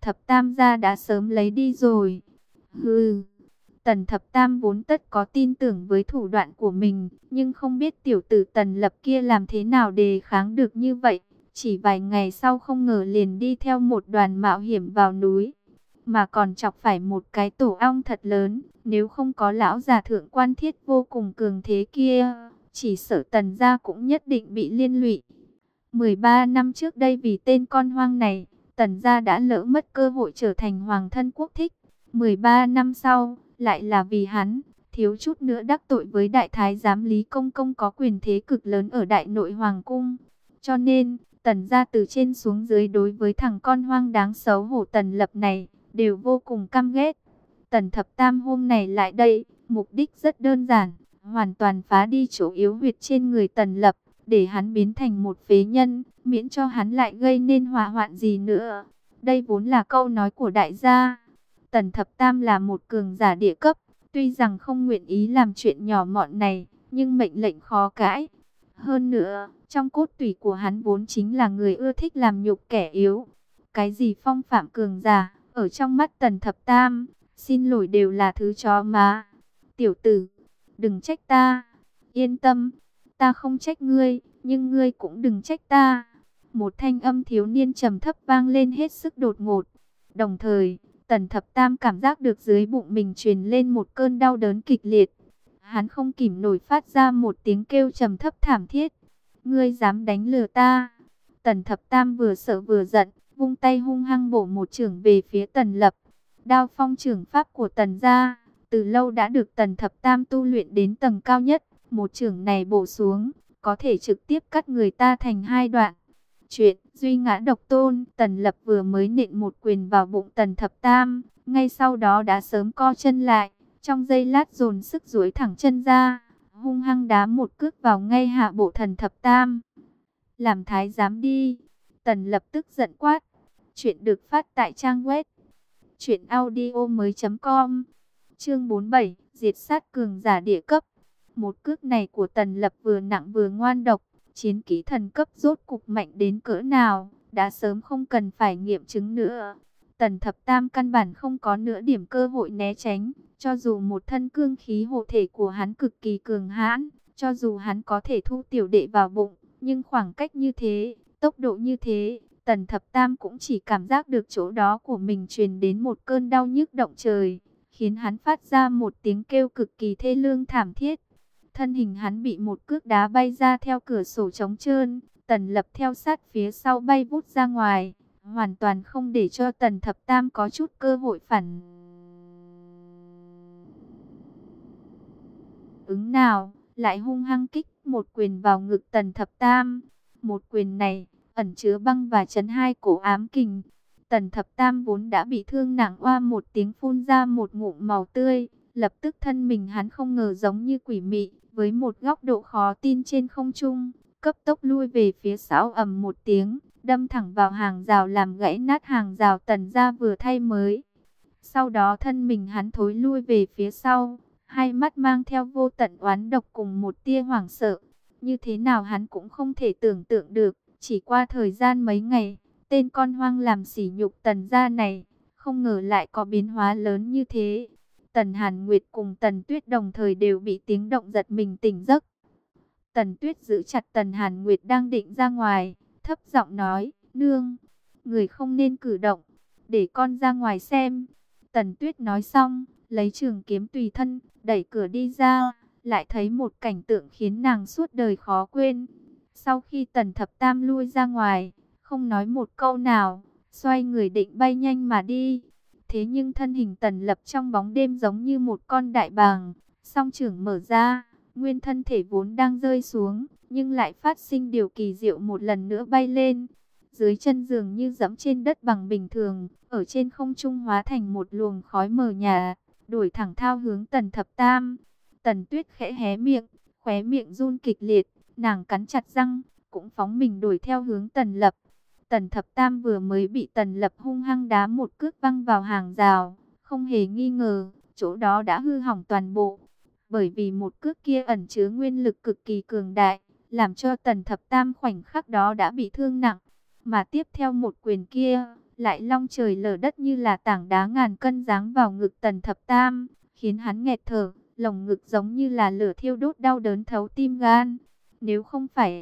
Thập Tam gia đã sớm lấy đi rồi. Hừ, Tần Thập Tam vốn tất có tin tưởng với thủ đoạn của mình, nhưng không biết tiểu tử Tần Lập kia làm thế nào đề kháng được như vậy. Chỉ vài ngày sau không ngờ liền đi theo một đoàn mạo hiểm vào núi, mà còn chọc phải một cái tổ ong thật lớn. Nếu không có lão già thượng quan Thiết vô cùng cường thế kia, chỉ sợ Tần gia cũng nhất định bị liên lụy. mười ba năm trước đây vì tên con hoang này, Tần gia đã lỡ mất cơ hội trở thành hoàng thân quốc thích. mười ba năm sau, lại là vì hắn, thiếu chút nữa đắc tội với đại thái giám Lý Công Công có quyền thế cực lớn ở đại nội hoàng cung. Cho nên, Tần gia từ trên xuống dưới đối với thằng con hoang đáng xấu hổ Tần Lập này, đều vô cùng căm ghét. Tần Thập Tam hôm này lại đây, mục đích rất đơn giản, hoàn toàn phá đi chỗ yếu huyệt trên người Tần Lập, để hắn biến thành một phế nhân, miễn cho hắn lại gây nên họa hoạn gì nữa. Đây vốn là câu nói của đại gia. Tần Thập Tam là một cường giả địa cấp, tuy rằng không nguyện ý làm chuyện nhỏ mọn này, nhưng mệnh lệnh khó cãi. Hơn nữa, trong cốt tủy của hắn vốn chính là người ưa thích làm nhục kẻ yếu. Cái gì phong phạm cường giả, ở trong mắt Tần Thập Tam, xin lỗi đều là thứ chó má. Tiểu tử, đừng trách ta. Yên tâm, ta không trách ngươi, nhưng ngươi cũng đừng trách ta. Một thanh âm thiếu niên trầm thấp vang lên hết sức đột ngột. Đồng thời, Tần Thập Tam cảm giác được dưới bụng mình truyền lên một cơn đau đớn kịch liệt. Hắn không kìm nổi phát ra một tiếng kêu trầm thấp thảm thiết. Ngươi dám đánh lừa ta? Tần Thập Tam vừa sợ vừa giận, vung tay hung hăng bổ một chưởng về phía Tần Lập. Đao phong chưởng pháp của Tần gia, từ lâu đã được Tần Thập Tam tu luyện đến tầng cao nhất. Một chưởng này bổ xuống, có thể trực tiếp cắt người ta thành hai đoạn. Chuyện duy ngã độc tôn, Tần Lập vừa mới nện một quyền vào bụng Tần Thập Tam, ngay sau đó đã sớm co chân lại, trong giây lát dồn sức duỗi thẳng chân ra, hung hăng đá một cước vào ngay hạ bộ Tần Thập Tam. Làm thái giám đi! Tần Lập tức giận quát. Chuyện được phát tại trang web truyện audio mới chấm com. Chương bốn mươi bảy, diệt sát cường giả địa cấp. Một cước này của Tần Lập vừa nặng vừa ngoan độc, chiến kỹ thần cấp rốt cục mạnh đến cỡ nào, đã sớm không cần phải nghiệm chứng nữa. Tần Thập Tam căn bản không có nửa điểm cơ hội né tránh, cho dù một thân cương khí hộ thể của hắn cực kỳ cường hãn, cho dù hắn có thể thu tiểu đệ vào bụng, nhưng khoảng cách như thế, tốc độ như thế, Tần Thập Tam cũng chỉ cảm giác được chỗ đó của mình truyền đến một cơn đau nhức động trời, khiến hắn phát ra một tiếng kêu cực kỳ thê lương thảm thiết. Thân hình hắn bị một cước đá bay ra theo cửa sổ trống trơn, Tần Lập theo sát phía sau bay vút ra ngoài, hoàn toàn không để cho Tần Thập Tam có chút cơ hội phản ứng nào, lại hung hăng kích một quyền vào ngực Tần Thập Tam. Một quyền này ẩn chứa băng và chấn hai cổ ám kình. Tần Thập Tam vốn đã bị thương nặng, oa một tiếng phun ra một ngụm màu tươi, lập tức thân mình hắn không ngờ giống như quỷ mị, với một góc độ khó tin trên không trung, cấp tốc lui về phía sau, ầm một tiếng, đâm thẳng vào hàng rào làm gãy nát hàng rào Tần gia vừa thay mới. Sau đó thân mình hắn thối lui về phía sau, hai mắt mang theo vô tận oán độc cùng một tia hoảng sợ. Như thế nào hắn cũng không thể tưởng tượng được, chỉ qua thời gian mấy ngày, tên con hoang làm sỉ nhục Tần gia này, không ngờ lại có biến hóa lớn như thế. Tần Hàn Nguyệt cùng Tần Tuyết đồng thời đều bị tiếng động giật mình tỉnh giấc. Tần Tuyết giữ chặt Tần Hàn Nguyệt đang định ra ngoài, thấp giọng nói, nương, người không nên cử động, để con ra ngoài xem. Tần Tuyết nói xong, lấy trường kiếm tùy thân, đẩy cửa đi ra, lại thấy một cảnh tượng khiến nàng suốt đời khó quên. Sau khi Tần Thập Tam lui ra ngoài, không nói một câu nào, xoay người định bay nhanh mà đi. Thế nhưng thân hình Tần Lập trong bóng đêm giống như một con đại bàng, song trưởng mở ra, nguyên thân thể vốn đang rơi xuống, nhưng lại phát sinh điều kỳ diệu một lần nữa bay lên. Dưới chân dường như dẫm trên đất bằng bình thường, ở trên không trung hóa thành một luồng khói mờ nhạt, đuổi thẳng thao hướng Tần Thập Tam. Tần Tuyết khẽ hé miệng, khóe miệng run kịch liệt, nàng cắn chặt răng, cũng phóng mình đuổi theo hướng Tần Lập. Tần Thập Tam vừa mới bị Tần Lập hung hăng đá một cước văng vào hàng rào, không hề nghi ngờ, chỗ đó đã hư hỏng toàn bộ. Bởi vì một cước kia ẩn chứa nguyên lực cực kỳ cường đại, làm cho Tần Thập Tam khoảnh khắc đó đã bị thương nặng. Mà tiếp theo một quyền kia, lại long trời lở đất như là tảng đá ngàn cân giáng vào ngực Tần Thập Tam, khiến hắn nghẹt thở, lồng ngực giống như là lửa thiêu đốt đau đớn thấu tim gan. Nếu không phải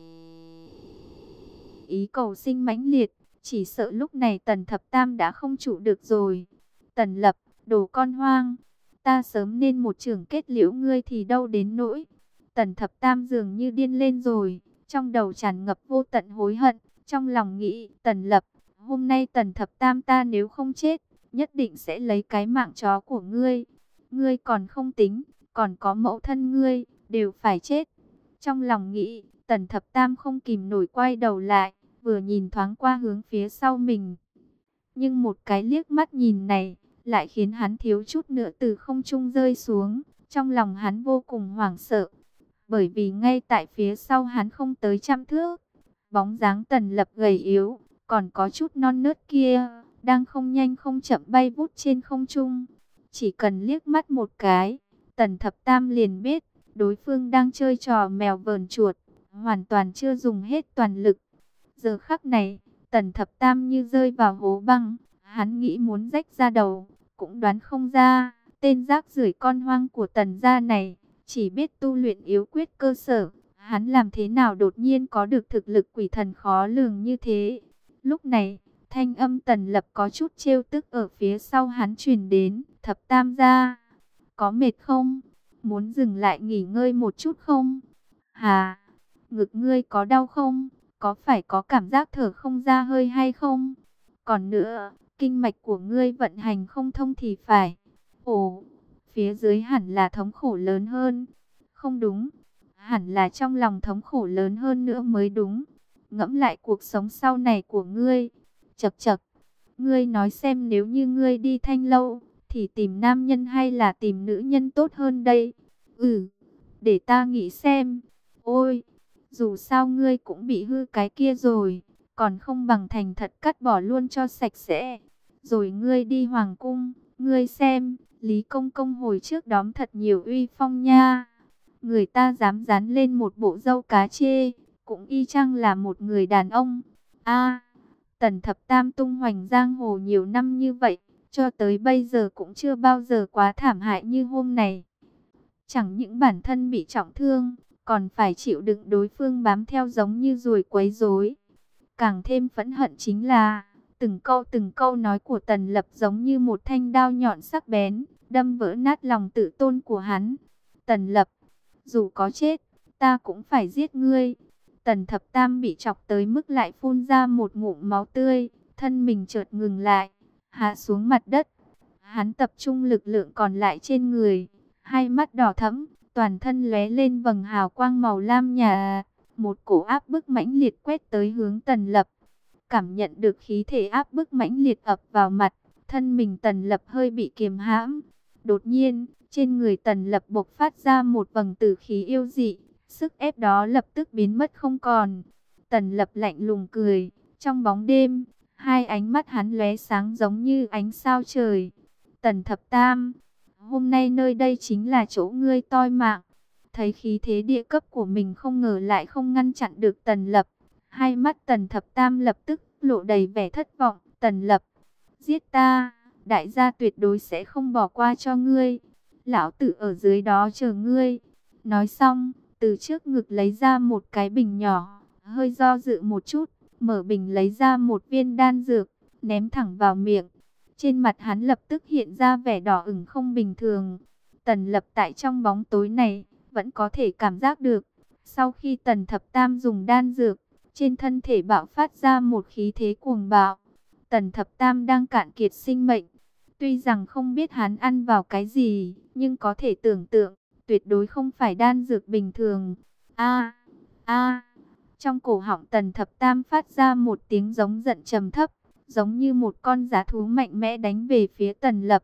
ý cầu sinh mãnh liệt, chỉ sợ lúc này Tần Thập Tam đã không trụ được rồi. Tần Lập, đồ con hoang, ta sớm nên một chưởng kết liễu ngươi thì đâu đến nỗi. Tần Thập Tam dường như điên lên rồi, trong đầu tràn ngập vô tận hối hận, trong lòng nghĩ, Tần Lập, hôm nay Tần Thập Tam ta nếu không chết, nhất định sẽ lấy cái mạng chó của ngươi. Ngươi còn không tính, còn có mẫu thân ngươi, đều phải chết. Trong lòng nghĩ, Tần Thập Tam không kìm nổi quay đầu lại, vừa nhìn thoáng qua hướng phía sau mình. Nhưng một cái liếc mắt nhìn này, lại khiến hắn thiếu chút nữa từ không trung rơi xuống. Trong lòng hắn vô cùng hoảng sợ, bởi vì ngay tại phía sau hắn không tới trăm thước, bóng dáng Tần Lập gầy yếu, còn có chút non nớt kia, đang không nhanh không chậm bay vút trên không trung. Chỉ cần liếc mắt một cái, Tần Thập Tam liền biết, đối phương đang chơi trò mèo vờn chuột, hoàn toàn chưa dùng hết toàn lực. Giờ khắc này, Tần Thập Tam như rơi vào hố băng, hắn nghĩ muốn rách ra đầu, cũng đoán không ra, tên rác rưởi con hoang của Tần gia này, chỉ biết tu luyện yếu quyết cơ sở, hắn làm thế nào đột nhiên có được thực lực quỷ thần khó lường như thế. Lúc này, thanh âm Tần Lập có chút trêu tức ở phía sau hắn truyền đến, Thập Tam gia, có mệt không? Muốn dừng lại nghỉ ngơi một chút không? Hà, ngực ngươi có đau không? Có phải có cảm giác thở không ra hơi hay không? Còn nữa, kinh mạch của ngươi vận hành không thông thì phải. Ồ, phía dưới hẳn là thống khổ lớn hơn. Không đúng, hẳn là trong lòng thống khổ lớn hơn nữa mới đúng. Ngẫm lại cuộc sống sau này của ngươi. Chậc chậc, ngươi nói xem nếu như ngươi đi Thanh Lâu, thì tìm nam nhân hay là tìm nữ nhân tốt hơn đây? Ừ, để ta nghĩ xem. Ôi, dù sao ngươi cũng bị hư cái kia rồi, còn không bằng thành thật cắt bỏ luôn cho sạch sẽ. Rồi ngươi đi hoàng cung, ngươi xem, Lý Công Công hồi trước đóm thật nhiều uy phong nha. Người ta dám dán lên một bộ râu cá chê, cũng y chang là một người đàn ông. A, Tần Thập Tam tung hoành giang hồ nhiều năm như vậy, cho tới bây giờ cũng chưa bao giờ quá thảm hại như hôm này. Chẳng những bản thân bị trọng thương, còn phải chịu đựng đối phương bám theo giống như ruồi quấy rối. Càng thêm phẫn hận chính là, từng câu từng câu nói của Tần Lập giống như một thanh đao nhọn sắc bén, đâm vỡ nát lòng tự tôn của hắn. Tần Lập, dù có chết, ta cũng phải giết ngươi. Tần Thập Tam bị chọc tới mức lại phun ra một ngụm máu tươi, thân mình chợt ngừng lại, hạ xuống mặt đất. Hắn tập trung lực lượng còn lại trên người, hai mắt đỏ thẫm, toàn thân lóe lên vầng hào quang màu lam nhạt. Một cổ áp bức mãnh liệt quét tới hướng Tần Lập. Cảm nhận được khí thể áp bức mãnh liệt ập vào mặt, thân mình Tần Lập hơi bị kiềm hãm. Đột nhiên, trên người Tần Lập bộc phát ra một vầng tử khí yêu dị, sức ép đó lập tức biến mất không còn. Tần Lập lạnh lùng cười, trong bóng đêm, hai ánh mắt hắn lóe sáng giống như ánh sao trời. Tần Thập Tam, hôm nay nơi đây chính là chỗ ngươi toi mạng. Thấy khí thế địa cấp của mình không ngờ lại không ngăn chặn được Tần Lập. Hai mắt Tần Thập Tam lập tức lộ đầy vẻ thất vọng. Tần Lập, giết ta, đại gia tuyệt đối sẽ không bỏ qua cho ngươi. Lão tử ở dưới đó chờ ngươi. Nói xong, từ trước ngực lấy ra một cái bình nhỏ, hơi do dự một chút, mở bình lấy ra một viên đan dược, ném thẳng vào miệng. Trên mặt hắn lập tức hiện ra vẻ đỏ ửng không bình thường. Tần Lập tại trong bóng tối này, vẫn có thể cảm giác được. Sau khi Tần Thập Tam dùng đan dược, trên thân thể bạo phát ra một khí thế cuồng bạo. Tần Thập Tam đang cạn kiệt sinh mệnh. Tuy rằng không biết hắn ăn vào cái gì, nhưng có thể tưởng tượng, tuyệt đối không phải đan dược bình thường. A, a, trong cổ họng Tần Thập Tam phát ra một tiếng giống giận trầm thấp, giống như một con dã thú mạnh mẽ đánh về phía Tần Lập.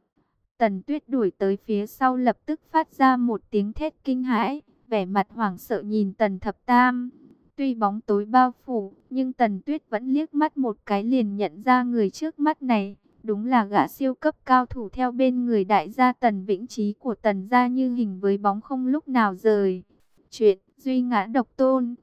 Tần Tuyết đuổi tới phía sau lập tức phát ra một tiếng thét kinh hãi, vẻ mặt hoảng sợ nhìn Tần Thập Tam. Tuy bóng tối bao phủ, nhưng Tần Tuyết vẫn liếc mắt một cái liền nhận ra người trước mắt này. Đúng là gã siêu cấp cao thủ theo bên người đại gia Tần Vĩnh Trí của Tần gia như hình với bóng không lúc nào rời. Chuyện Duy Ngã Độc Tôn, chuyện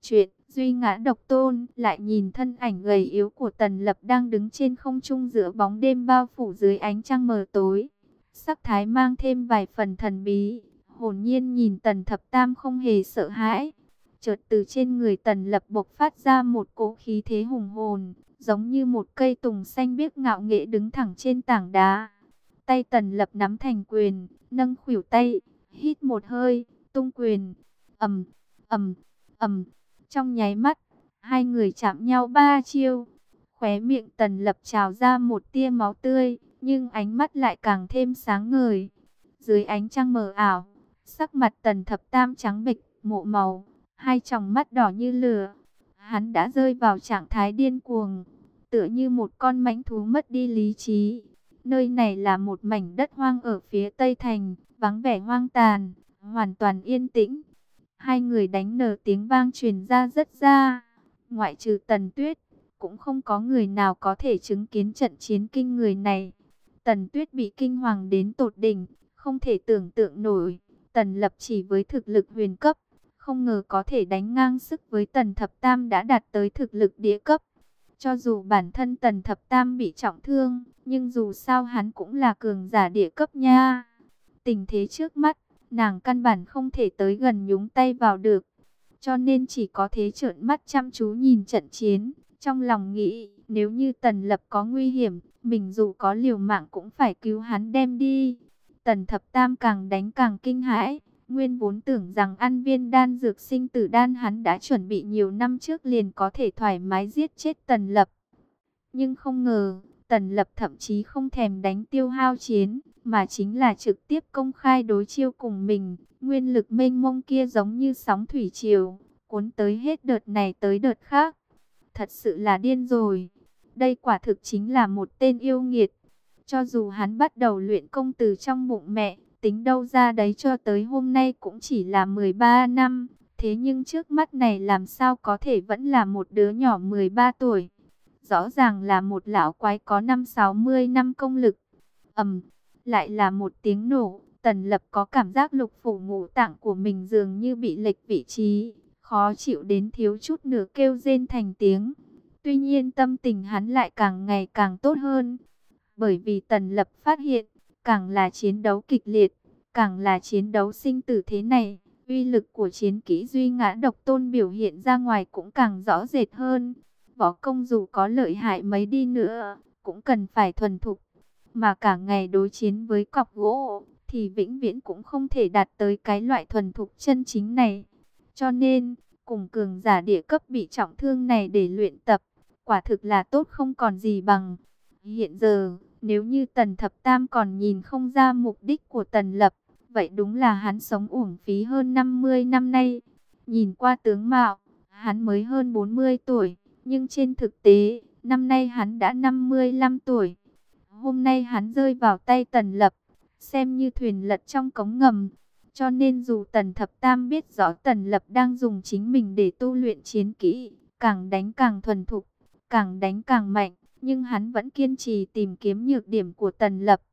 Duy Ngã Độc Tôn lại nhìn thân ảnh gầy yếu của Tần Lập đang đứng trên không trung giữa bóng đêm bao phủ dưới ánh trăng mờ tối. Sắc thái mang thêm vài phần thần bí, hồn nhiên nhìn Tần Thập Tam không hề sợ hãi. Chợt từ trên người Tần Lập bộc phát ra một cỗ khí thế hùng hồn, giống như một cây tùng xanh biếc ngạo nghễ đứng thẳng trên tảng đá. Tay Tần Lập nắm thành quyền, nâng khuỷu tay, hít một hơi, tung quyền, ầm, ầm, ầm. Trong nháy mắt, hai người chạm nhau ba chiêu. Khóe miệng Tần Lập trào ra một tia máu tươi, nhưng ánh mắt lại càng thêm sáng ngời. Dưới ánh trăng mờ ảo, sắc mặt Tần Thập Tam trắng bệch, mộ màu, hai tròng mắt đỏ như lửa. Hắn đã rơi vào trạng thái điên cuồng, tựa như một con mãnh thú mất đi lý trí. Nơi này là một mảnh đất hoang ở phía tây thành, vắng vẻ hoang tàn, hoàn toàn yên tĩnh. Hai người đánh nở tiếng vang truyền ra rất xa. Ngoại trừ Tần Tuyết, cũng không có người nào có thể chứng kiến trận chiến kinh người này. Tần Tuyết bị kinh hoàng đến tột đỉnh, không thể tưởng tượng nổi. Tần Lập chỉ với thực lực huyền cấp, không ngờ có thể đánh ngang sức với Tần Thập Tam đã đạt tới thực lực địa cấp. Cho dù bản thân Tần Thập Tam bị trọng thương, nhưng dù sao hắn cũng là cường giả địa cấp nha. Tình thế trước mắt, nàng căn bản không thể tới gần nhúng tay vào được. Cho nên chỉ có thế trợn mắt chăm chú nhìn trận chiến. Trong lòng nghĩ, nếu như Tần Lập có nguy hiểm, mình dù có liều mạng cũng phải cứu hắn đem đi. Tần Thập Tam càng đánh càng kinh hãi. Nguyên vốn tưởng rằng ăn viên đan dược sinh tử đan hắn đã chuẩn bị nhiều năm trước liền có thể thoải mái giết chết Tần Lập. Nhưng không ngờ, Tần Lập thậm chí không thèm đánh tiêu hao chiến, mà chính là trực tiếp công khai đối chiêu cùng mình. Nguyên lực mênh mông kia giống như sóng thủy triều, cuốn tới hết đợt này tới đợt khác. Thật sự là điên rồi. Đây quả thực chính là một tên yêu nghiệt. Cho dù hắn bắt đầu luyện công từ trong bụng mẹ, tính đâu ra đấy cho tới hôm nay cũng chỉ là mười ba năm. Thế nhưng trước mắt này làm sao có thể vẫn là một đứa nhỏ mười ba tuổi. Rõ ràng là một lão quái có năm sáu mươi năm công lực. Ầm, lại là một tiếng nổ. Tần Lập có cảm giác lục phủ ngũ tạng của mình dường như bị lệch vị trí, khó chịu đến thiếu chút nữa kêu rên thành tiếng. Tuy nhiên tâm tình hắn lại càng ngày càng tốt hơn. Bởi vì Tần Lập phát hiện, càng là chiến đấu kịch liệt, càng là chiến đấu sinh tử thế này, uy lực của chiến kỹ Duy Ngã Độc Tôn biểu hiện ra ngoài cũng càng rõ rệt hơn. Võ công dù có lợi hại mấy đi nữa, cũng cần phải thuần thục. Mà cả ngày đối chiến với cọc gỗ, thì vĩnh viễn cũng không thể đạt tới cái loại thuần thục chân chính này. Cho nên, cùng cường giả địa cấp bị trọng thương này để luyện tập, quả thực là tốt không còn gì bằng. Hiện giờ, nếu như Tần Thập Tam còn nhìn không ra mục đích của Tần Lập, vậy đúng là hắn sống uổng phí hơn năm mươi năm nay. Nhìn qua tướng mạo, hắn mới hơn bốn mươi tuổi, nhưng trên thực tế, năm nay hắn đã năm mươi lăm tuổi. Hôm nay hắn rơi vào tay Tần Lập, xem như thuyền lật trong cống ngầm. Cho nên dù Tần Thập Tam biết rõ Tần Lập đang dùng chính mình để tu luyện chiến kỹ, càng đánh càng thuần thục, càng đánh càng mạnh, nhưng hắn vẫn kiên trì tìm kiếm nhược điểm của Tần Lập.